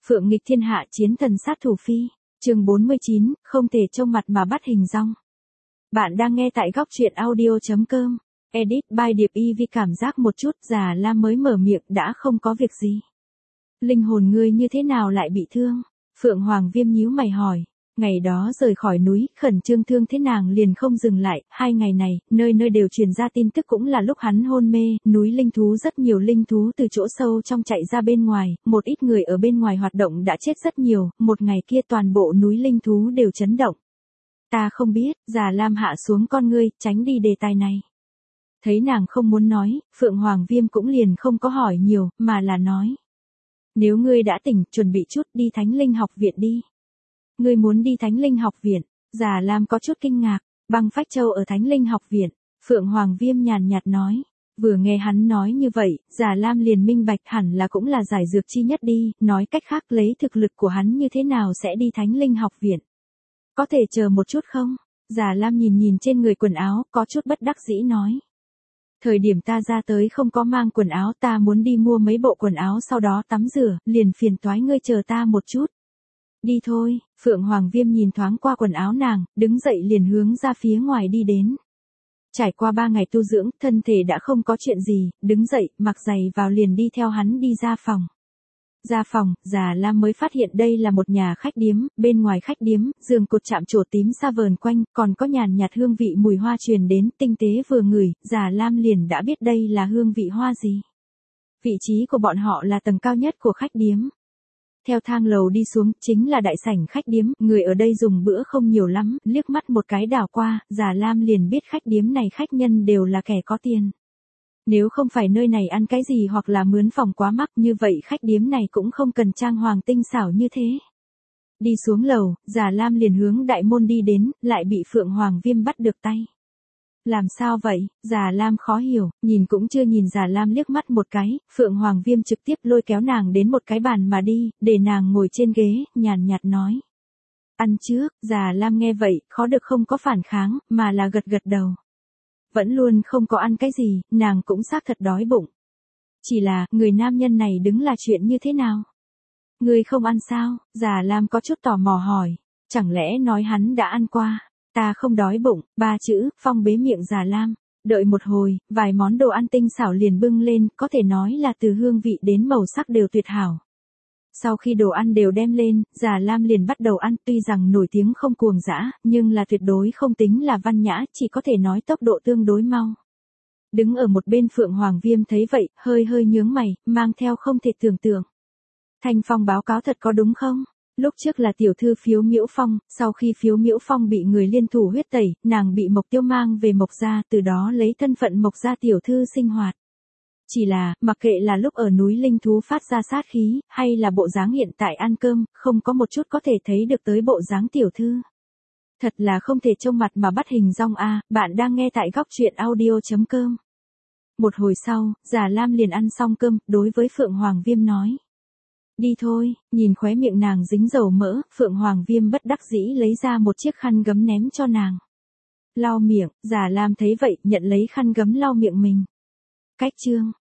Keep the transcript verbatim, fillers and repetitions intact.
Phượng nghịch thiên hạ chiến thần sát thủ phi, chương bốn mươi chín, không thể trông mặt mà bắt hình dong. Bạn đang nghe tại góc truyện audio.com, edit by Điệp Y Vi. Cảm giác một chút Già Lam mới mở miệng đã không có việc gì. Linh hồn ngươi như thế nào lại bị thương? Phượng Hoàng Viêm nhíu mày hỏi. Ngày đó rời khỏi núi, khẩn trương thương thế nàng liền không dừng lại, hai ngày này, nơi nơi đều truyền ra tin tức cũng là lúc hắn hôn mê, núi linh thú rất nhiều linh thú từ chỗ sâu trong chạy ra bên ngoài, một ít người ở bên ngoài hoạt động đã chết rất nhiều, một ngày kia toàn bộ núi linh thú đều chấn động. Ta không biết, Già Lam hạ xuống con ngươi, tránh đi đề tài này. Thấy nàng không muốn nói, Phượng Hoàng Viêm cũng liền không có hỏi nhiều, mà là nói. Nếu ngươi đã tỉnh, chuẩn bị chút đi Thánh Linh học viện đi. Ngươi muốn đi Thánh Linh học viện? Già Lam có chút kinh ngạc. Băng Phách Châu ở Thánh Linh học viện. Phượng Hoàng Viêm nhàn nhạt nói. Vừa nghe hắn nói như vậy, Già Lam liền minh bạch hẳn là cũng là giải dược chi nhất đi, nói cách khác lấy thực lực của hắn như thế nào sẽ đi Thánh Linh học viện. Có thể chờ một chút không? Già Lam nhìn nhìn trên người quần áo, có chút bất đắc dĩ nói. Thời điểm ta ra tới không có mang quần áo, ta muốn đi mua mấy bộ quần áo sau đó tắm rửa, liền phiền toái ngươi chờ ta một chút. Đi thôi, Phượng Hoàng Viêm nhìn thoáng qua quần áo nàng, đứng dậy liền hướng ra phía ngoài đi đến. Trải qua ba ngày tu dưỡng, thân thể đã không có chuyện gì, đứng dậy, mặc giày vào liền đi theo hắn đi ra phòng. Ra phòng, Già Lam mới phát hiện đây là một nhà khách điếm, bên ngoài khách điếm, giường cột chạm trổ tím sa vờn quanh, còn có nhàn nhạt hương vị mùi hoa truyền đến, tinh tế vừa ngửi, Già Lam liền đã biết đây là hương vị hoa gì. Vị trí của bọn họ là tầng cao nhất của khách điếm. Theo thang lầu đi xuống, chính là đại sảnh khách điếm, người ở đây dùng bữa không nhiều lắm, liếc mắt một cái đảo qua, Già Lam liền biết khách điếm này khách nhân đều là kẻ có tiền. Nếu không phải nơi này ăn cái gì hoặc là mướn phòng quá mắc như vậy khách điếm này cũng không cần trang hoàng tinh xảo như thế. Đi xuống lầu, Già Lam liền hướng đại môn đi đến, lại bị Phượng Hoàng Viêm bắt được tay. Làm sao vậy? Già Lam khó hiểu, nhìn cũng chưa nhìn Già Lam liếc mắt một cái, Phượng Hoàng Viêm trực tiếp lôi kéo nàng đến một cái bàn mà đi, để nàng ngồi trên ghế, nhàn nhạt nói. Ăn trước, Già Lam nghe vậy, khó được không có phản kháng, mà là gật gật đầu. Vẫn luôn không có ăn cái gì, nàng cũng xác thật đói bụng. Chỉ là, người nam nhân này đứng là chuyện như thế nào? Người không ăn sao? Già Lam có chút tò mò hỏi. Chẳng lẽ nói hắn đã ăn qua? Ta không đói bụng, ba chữ, phong bế miệng Già Lam. Đợi một hồi, vài món đồ ăn tinh xảo liền bưng lên, có thể nói là từ hương vị đến màu sắc đều tuyệt hảo. Sau khi đồ ăn đều đem lên, Già Lam liền bắt đầu ăn, tuy rằng nổi tiếng không cuồng dã, nhưng là tuyệt đối không tính là văn nhã, chỉ có thể nói tốc độ tương đối mau. Đứng ở một bên Phượng Hoàng Viêm thấy vậy, hơi hơi nhướng mày, mang theo không thể tưởng tượng. Thanh Phong báo cáo thật có đúng không? Lúc trước là tiểu thư Phiếu Miễu Phong, sau khi Phiếu Miễu Phong bị người liên thủ huyết tẩy, nàng bị Mộc Tiêu mang về Mộc gia, từ đó lấy thân phận Mộc gia tiểu thư sinh hoạt. Chỉ là, mặc kệ là lúc ở núi linh thú phát ra sát khí, hay là bộ dáng hiện tại ăn cơm, không có một chút có thể thấy được tới bộ dáng tiểu thư. Thật là không thể trông mặt mà bắt hình dong a. Bạn đang nghe tại góc truyện audio.com. Một hồi sau, Già Lam liền ăn xong cơm, đối với Phượng Hoàng Viêm nói. Đi thôi, nhìn khóe miệng nàng dính dầu mỡ, Phượng Hoàng Viêm bất đắc dĩ lấy ra một chiếc khăn gấm ném cho nàng. Lau miệng, Già Lam thấy vậy, nhận lấy khăn gấm lau miệng mình. Cách chương.